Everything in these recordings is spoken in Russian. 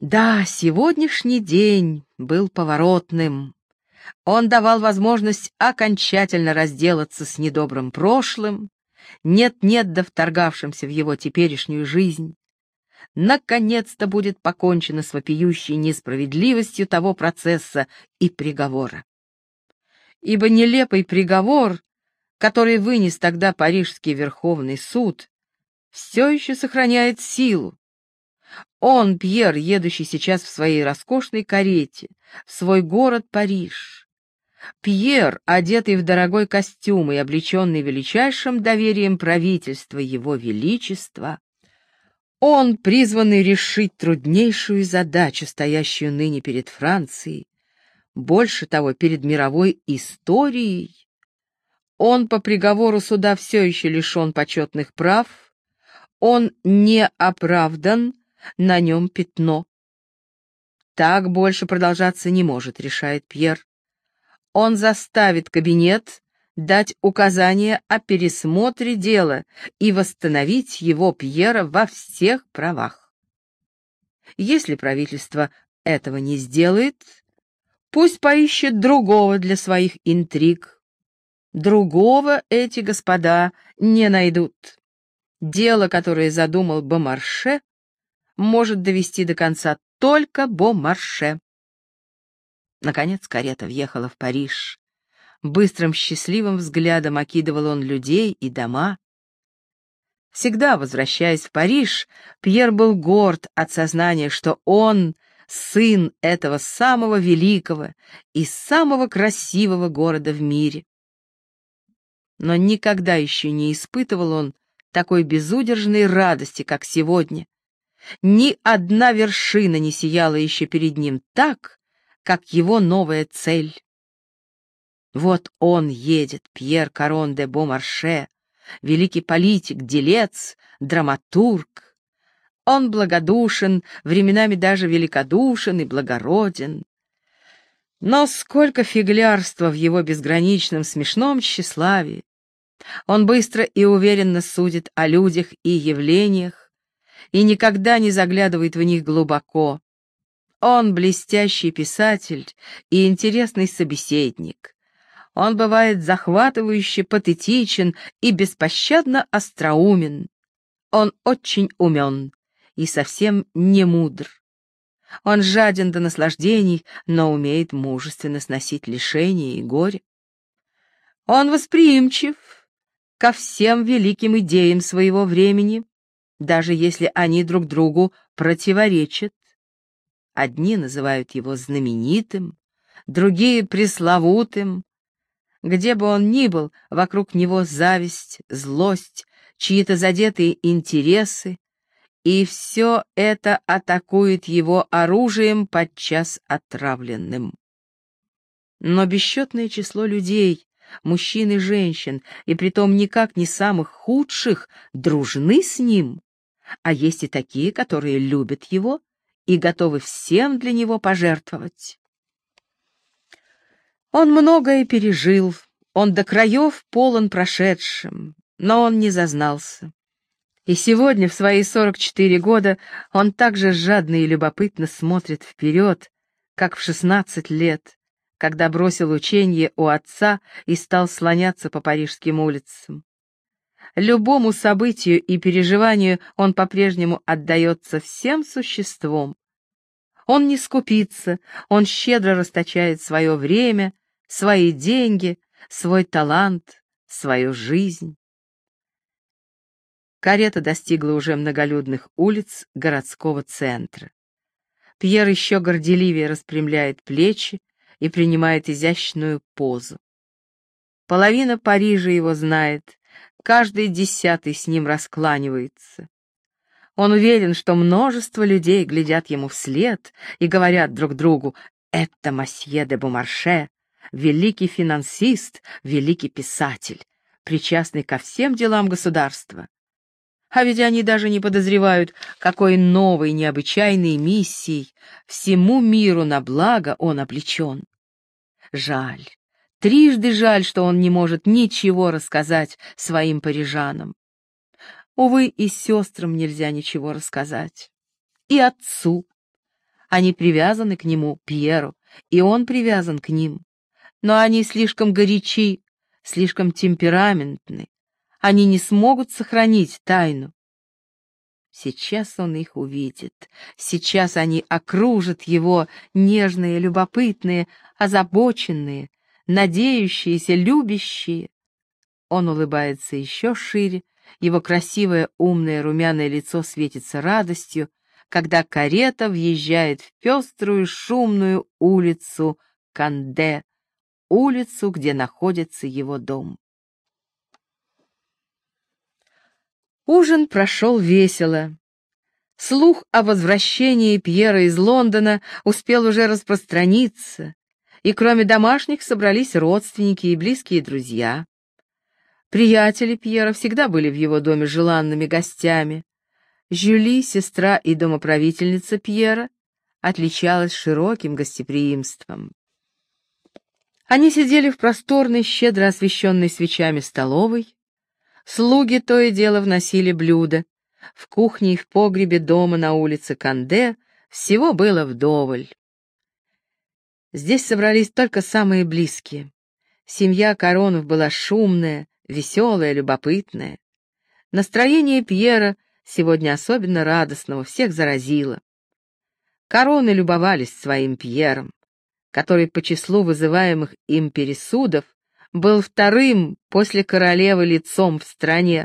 Да, сегодняшний день был поворотным. Он давал возможность окончательно разделаться с недобрым прошлым, нет-нет да вторгавшимся в его теперешнюю жизнь. Наконец-то будет покончено с вопиющей несправедливостью того процесса и приговора. Ибо нелепый приговор, который вынес тогда Парижский Верховный суд, все еще сохраняет силу. Он, Пьер, едущий сейчас в своей роскошной карете, в свой город Париж. Пьер, одетый в дорогой костюм и облеченный величайшим доверием правительства Его Величества, он, призванный решить труднейшую задачу, стоящую ныне перед Францией, больше того, перед мировой историей. Он по приговору суда все еще лишен почетных прав, он не оправдан, на нем пятно. Так больше продолжаться не может, решает Пьер. Он заставит кабинет дать указание о пересмотре дела и восстановить его, Пьера, во всех правах. Если правительство этого не сделает, пусть поищет другого для своих интриг. Другого эти господа не найдут. Дело, которое задумал Бомарше, может довести до конца только Бомарше. Наконец карета въехала в Париж. Быстрым счастливым взглядом окидывал он людей и дома. Всегда, возвращаясь в Париж, Пьер был горд от сознания, что он сын этого самого великого и самого красивого города в мире. Но никогда еще не испытывал он такой безудержной радости, как сегодня. Ни одна вершина не сияла еще перед ним так, как его новая цель. Вот он едет, Пьер Карон де Бомарше, великий политик, делец, драматург. Он благодушен, временами даже великодушен и благороден. Но сколько фиглярства в его безграничном смешном тщеславии! Он быстро и уверенно судит о людях и явлениях и никогда не заглядывает в них глубоко. Он блестящий писатель и интересный собеседник. Он бывает захватывающе патетичен и беспощадно остроумен. Он очень умен и совсем не мудр. Он жаден до наслаждений, но умеет мужественно сносить лишения и горе. Он восприимчив ко всем великим идеям своего времени, даже если они друг другу противоречат. Одни называют его знаменитым, другие — пресловутым. Где бы он ни был, вокруг него зависть, злость, чьи-то задетые интересы, и все это атакует его оружием, подчас отравленным. Но бесчетное число людей, мужчин и женщин, и притом никак не самых худших, дружны с ним, а есть и такие, которые любят его и готовы всем для него пожертвовать. Он многое пережил, он до краев полон прошедшим, но он не зазнался. И сегодня, в свои 44 года, он так же жадно и любопытно смотрит вперед, как в 16 лет, когда бросил ученье у отца и стал слоняться по парижским улицам. Любому событию и переживанию он по-прежнему отдается всем существом. Он не скупится, он щедро расточает свое время, свои деньги, свой талант, свою жизнь. Карета достигла уже многолюдных улиц городского центра. Пьер еще горделивее распрямляет плечи и принимает изящную позу. Половина Парижа его знает, каждый 10-й с ним раскланивается. Он уверен, что множество людей глядят ему вслед и говорят друг другу: «Это мосье де Бомарше, великий финансист, великий писатель, причастный ко всем делам государства». А ведь они даже не подозревают, какой новой необычайной миссией всему миру на благо он облечен. Жаль, трижды жаль, что он не может ничего рассказать своим парижанам. Увы, и сестрам нельзя ничего рассказать. И отцу. Они привязаны к нему, Пьеру, и он привязан к ним. Но они слишком горячи, слишком темпераментны. Они не смогут сохранить тайну. Сейчас он их увидит. Сейчас они окружат его, нежные, любопытные, озабоченные, надеющиеся, любящие. Он улыбается еще шире, его красивое, умное, румяное лицо светится радостью, когда карета въезжает в пеструю, шумную улицу Канде, улицу, где находится его дом. Ужин прошел весело. Слух о возвращении Пьера из Лондона успел уже распространиться, и кроме домашних собрались родственники и близкие друзья. Приятели Пьера всегда были в его доме желанными гостями. Жюли, сестра и домоправительница Пьера, отличалась широким гостеприимством. Они сидели в просторной, щедро освещенной свечами столовой. Слуги то и дело вносили блюда. В кухне и в погребе дома на улице Канде всего было вдоволь. Здесь собрались только самые близкие. Семья Коронов была шумная, веселая, любопытная. Настроение Пьера, сегодня особенно радостного, всех заразило. Короны любовались своим Пьером, который по числу вызываемых им пересудов был вторым после королевы лицом в стране.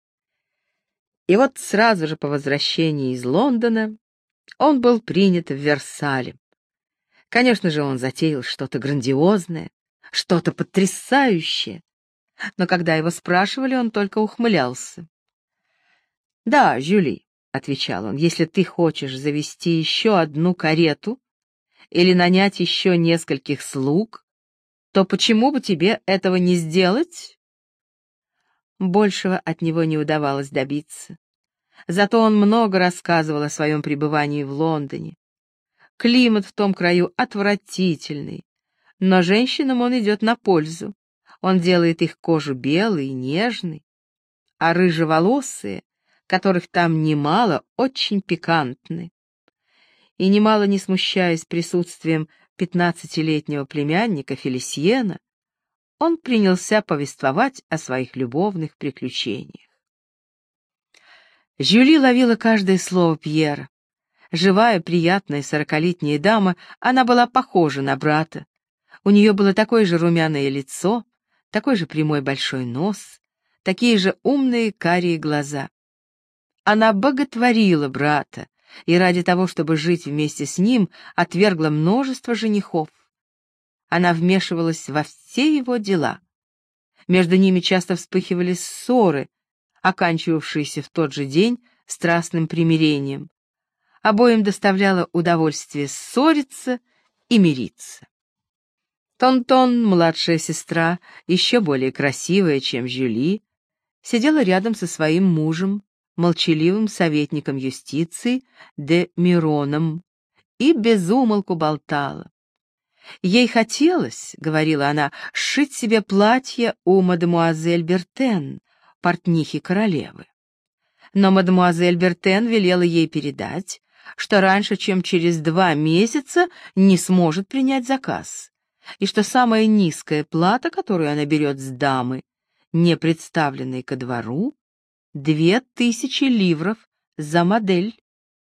И вот сразу же по возвращении из Лондона он был принят в Версале. Конечно же, он затеял что-то грандиозное, что-то потрясающее, но когда его спрашивали, он только ухмылялся. «Да, Жюли», — отвечал он, — «если ты хочешь завести еще одну карету или нанять еще нескольких слуг, то почему бы тебе этого не сделать?» Большего от него не удавалось добиться. Зато он много рассказывал о своем пребывании в Лондоне. Климат в том краю отвратительный, но женщинам он идет на пользу. Он делает их кожу белой и нежной, а рыжеволосые, которых там немало, очень пикантны. И немало не смущаясь присутствием 15-летнего племянника Фелисьена, он принялся повествовать о своих любовных приключениях. Жюли ловила каждое слово Пьера. Живая, приятная 40-летняя дама, она была похожа на брата. У нее было такое же румяное лицо, такой же прямой большой нос, такие же умные карие глаза. Она боготворила брата и ради того, чтобы жить вместе с ним, отвергла множество женихов. Она вмешивалась во все его дела. Между ними часто вспыхивали ссоры, оканчивавшиеся в тот же день страстным примирением. Обоим доставляло удовольствие ссориться и мириться. Тон-Тон, младшая сестра, еще более красивая, чем Жюли, сидела рядом со своим мужем, молчаливым советником юстиции де Мироном, и без умолку болтала. Ей хотелось, — говорила она, — сшить себе платье у мадемуазель Бертен, портнихи королевы. Но мадемуазель Бертен велела ей передать, что раньше, чем через 2 месяца, не сможет принять заказ, и что самая низкая плата, которую она берет с дамы, не представленной ко двору, 2000 ливров за модель.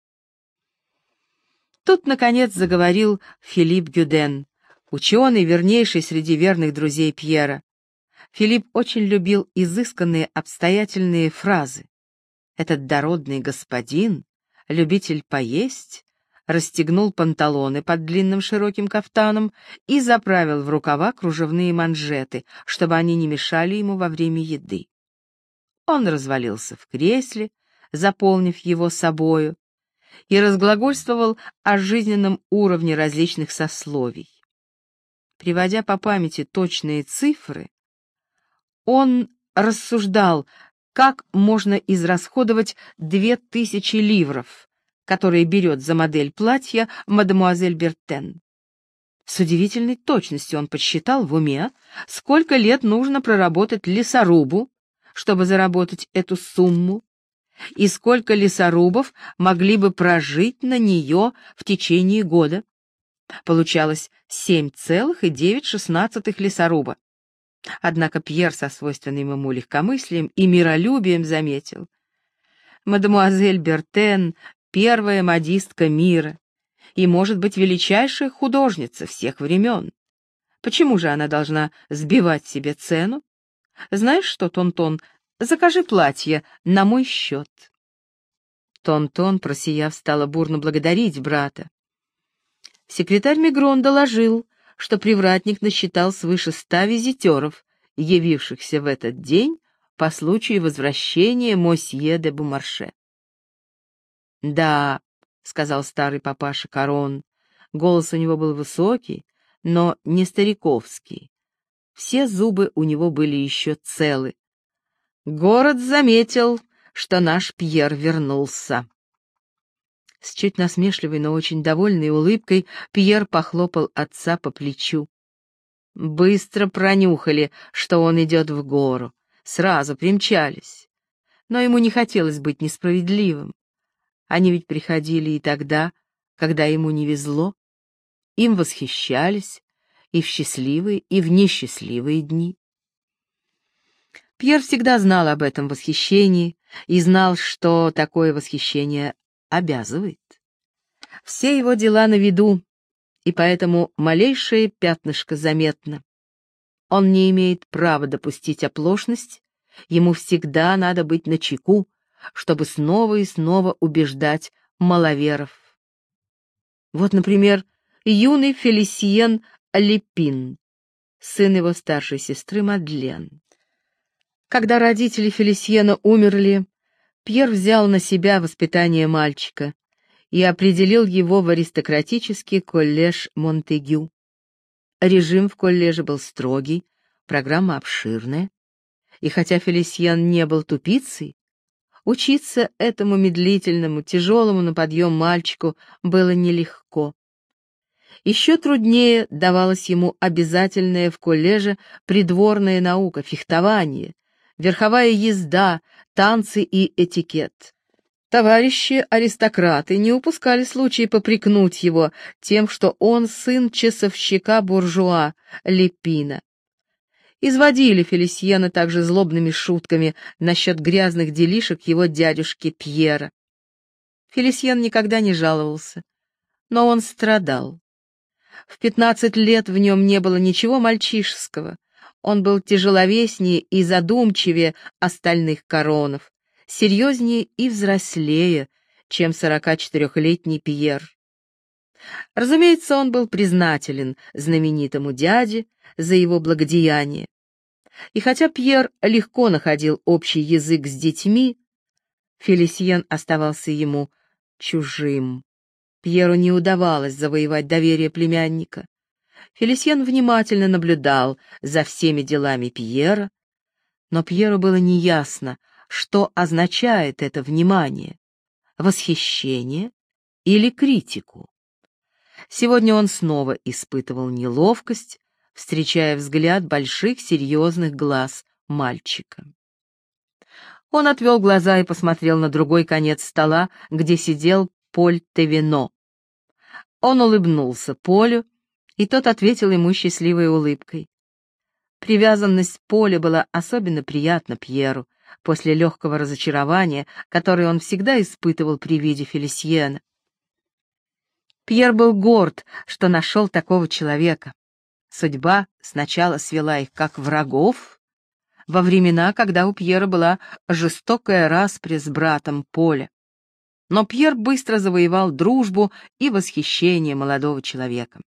Тут, наконец, заговорил Филипп Гюден, ученый, вернейший среди верных друзей Пьера. Филипп очень любил изысканные, обстоятельные фразы. Этот дородный господин, любитель поесть, расстегнул панталоны под длинным широким кафтаном и заправил в рукава кружевные манжеты, чтобы они не мешали ему во время еды. Он развалился в кресле, заполнив его собою, и разглагольствовал о жизненном уровне различных сословий. Приводя по памяти точные цифры, он рассуждал, как можно израсходовать 2000 ливров, которые берет за модель платья мадемуазель Бертен. С удивительной точностью он подсчитал в уме, сколько лет нужно проработать лесорубу, чтобы заработать эту сумму, и сколько лесорубов могли бы прожить на нее в течение года. Получалось 7,9 лесоруба. Однако Пьер со свойственным ему легкомыслием и миролюбием заметил: мадемуазель Бертен — первая модистка мира и, может быть, величайшая художница всех времен. Почему же она должна сбивать себе цену? Знаешь что, Тонтон, закажи платье на мой счет. Тонтон, просияв, стала бурно благодарить брата. Секретарь Мегрон доложил, что привратник насчитал свыше 100 визитеров, явившихся в этот день по случаю возвращения мосье де Бумарше. «Да», — сказал старый папаша Карон, голос у него был высокий, но не стариковский. Все зубы у него были еще целы. «Город заметил, что наш Пьер вернулся». С чуть насмешливой, но очень довольной улыбкой Пьер похлопал отца по плечу. Быстро пронюхали, что он идет в гору, сразу примчались. Но ему не хотелось быть несправедливым. Они ведь приходили и тогда, когда ему не везло. Им восхищались и в счастливые, и в несчастливые дни. Пьер всегда знал об этом восхищении и знал, что такое восхищение обязывает. Все его дела на виду, и поэтому малейшее пятнышко заметно. Он не имеет права допустить оплошность, ему всегда надо быть начеку, чтобы снова и снова убеждать маловеров. Вот, например, юный Фелисиен Лепин, сын его старшей сестры Мадлен. Когда родители Фелисиена умерли, Пьер взял на себя воспитание мальчика и определил его в аристократический коллеж Монтегю. Режим в коллеже был строгий, программа обширная, и хотя Фелисиен не был тупицей, учиться этому медлительному, тяжелому на подъем мальчику было нелегко. Еще труднее давалась ему обязательная в коллеже придворная наука, фехтование, верховая езда, танцы и этикет. Товарищи-аристократы не упускали случая попрекнуть его тем, что он сын часовщика-буржуа Лепина. Изводили Фелисиена также злобными шутками насчет грязных делишек его дядюшки Пьера. Фелисиен никогда не жаловался, но он страдал. В 15 лет в нем не было ничего мальчишеского. Он был тяжеловеснее и задумчивее остальных Коронов, серьезнее и взрослее, чем 44-летний Пьер. Разумеется, он был признателен знаменитому дяде за его благодеяние. И хотя Пьер легко находил общий язык с детьми, Фелисиен оставался ему чужим. Пьеру не удавалось завоевать доверие племянника. Фелисиен внимательно наблюдал за всеми делами Пьера, но Пьеру было неясно, что означает это внимание — восхищение или критику. Сегодня он снова испытывал неловкость, встречая взгляд больших серьезных глаз мальчика. Он отвел глаза и посмотрел на другой конец стола, где сидел Поль Тевино. Он улыбнулся Полю, и тот ответил ему счастливой улыбкой. Привязанность Поля была особенно приятна Пьеру после легкого разочарования, которое он всегда испытывал при виде Фелисиена. Пьер был горд, что нашел такого человека. Судьба сначала свела их как врагов, во времена, когда у Пьера была жестокая распря с братом Поля. Но Пьер быстро завоевал дружбу и восхищение молодого человека.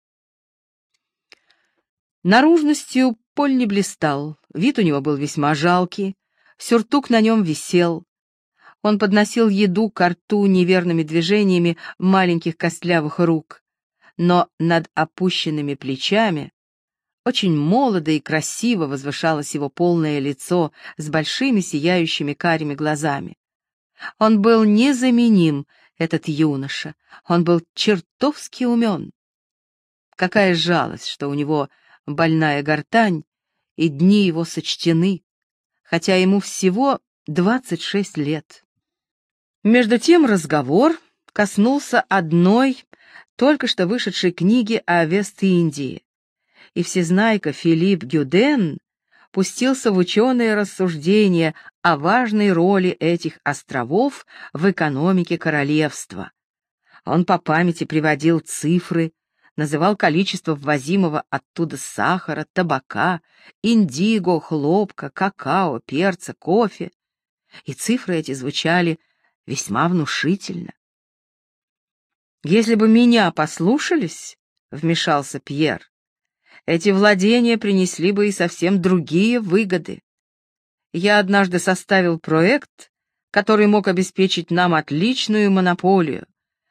Наружностью Поль не блистал, вид у него был весьма жалкий, сюртук на нем висел. Он подносил еду ко рту неверными движениями маленьких костлявых рук, но над опущенными плечами очень молодо и красиво возвышалось его полное лицо с большими сияющими карими глазами. Он был незаменим, этот юноша, он был чертовски умен. Какая жалость, что у него больная гортань, и дни его сочтены, хотя ему всего 26 лет. Между тем разговор коснулся одной, только что вышедшей книги о Вест-Индии, и всезнайка Филипп Гюден пустился в ученые рассуждения о важной роли этих островов в экономике королевства. Он по памяти приводил цифры, называл количество ввозимого оттуда сахара, табака, индиго, хлопка, какао, перца, кофе, и цифры эти звучали весьма внушительно. «Если бы меня послушались, — вмешался Пьер, — эти владения принесли бы и совсем другие выгоды. Я однажды составил проект, который мог обеспечить нам отличную монополию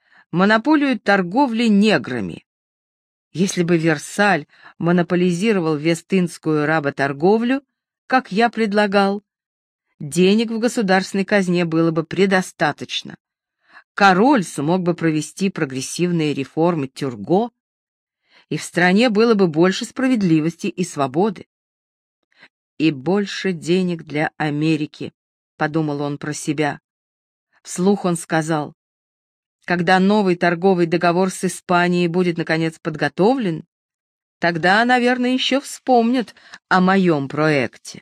торговли неграми. Если бы Версаль монополизировал вест-индскую работорговлю, как я предлагал, денег в государственной казне было бы предостаточно. Король смог бы провести прогрессивные реформы Тюрго, и в стране было бы больше справедливости и свободы. «И больше денег для Америки», — подумал он про себя. Вслух он сказал: «Когда новый торговый договор с Испанией будет, наконец, подготовлен, тогда, наверное, еще вспомнят о моем проекте».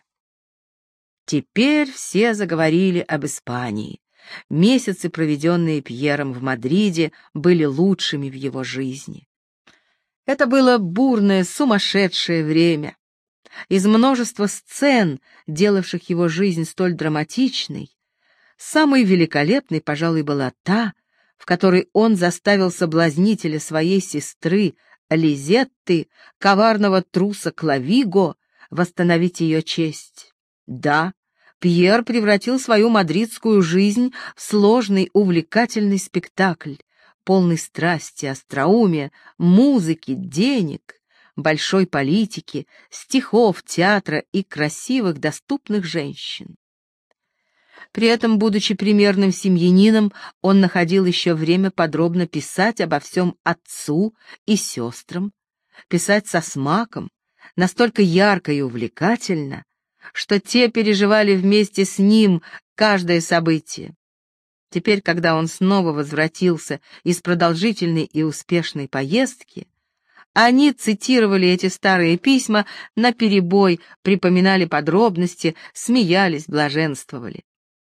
Теперь все заговорили об Испании. Месяцы, проведенные Пьером в Мадриде, были лучшими в его жизни. Это было бурное, сумасшедшее время. Из множества сцен, делавших его жизнь столь драматичной, самой великолепной, пожалуй, была та, в которой он заставил соблазнителя своей сестры Лизетты, коварного труса Клавиго, восстановить ее честь. Да, Пьер превратил свою мадридскую жизнь в сложный, увлекательный спектакль, полный страсти, остроумия, музыки, денег, большой политики, стихов, театра и красивых, доступных женщин. При этом, будучи примерным семьянином, он находил еще время подробно писать обо всем отцу и сестрам, писать со смаком, настолько ярко и увлекательно, что те переживали вместе с ним каждое событие. Теперь, когда он снова возвратился из продолжительной и успешной поездки, они цитировали эти старые письма наперебой, припоминали подробности, смеялись, блаженствовали.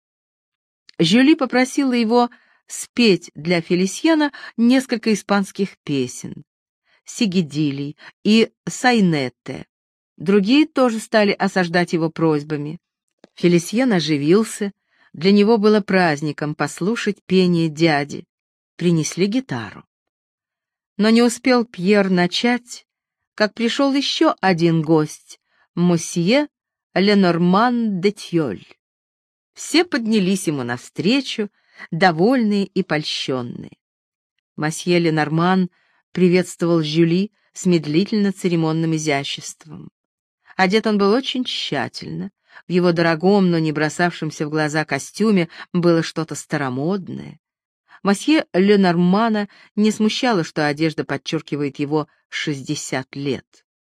Жюли попросила его спеть для Фелисьяна несколько испанских песен, сигидилий и сайнетте. Другие тоже стали осаждать его просьбами. Фелисьян оживился, для него было праздником послушать пение дяди. Принесли гитару. Но не успел Пьер начать, как пришел еще один гость, мосье Ленорман де Тьоль. Все поднялись ему навстречу, довольные и польщенные. Мосье Ленорман приветствовал Жюли с медлительно-церемонным изяществом. Одет он был очень тщательно, в его дорогом, но не бросавшемся в глаза костюме было что-то старомодное. Мосье Ленормана не смущало, что одежда подчеркивает его 60 лет.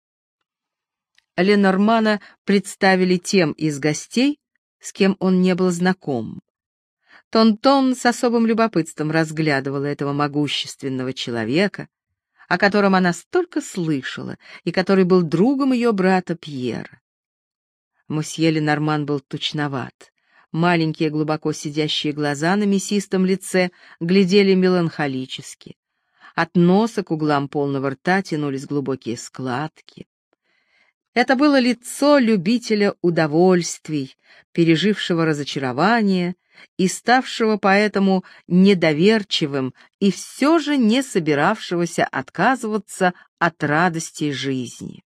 Ленормана представили тем из гостей, с кем он не был знаком. Тонтон с особым любопытством разглядывала этого могущественного человека, о котором она столько слышала и который был другом ее брата Пьера. Мосье Ленорман был тучноват. Маленькие глубоко сидящие глаза на мясистом лице глядели меланхолически. От носа к углам полного рта тянулись глубокие складки. Это было лицо любителя удовольствий, пережившего разочарование и ставшего поэтому недоверчивым и все же не собиравшегося отказываться от радости жизни.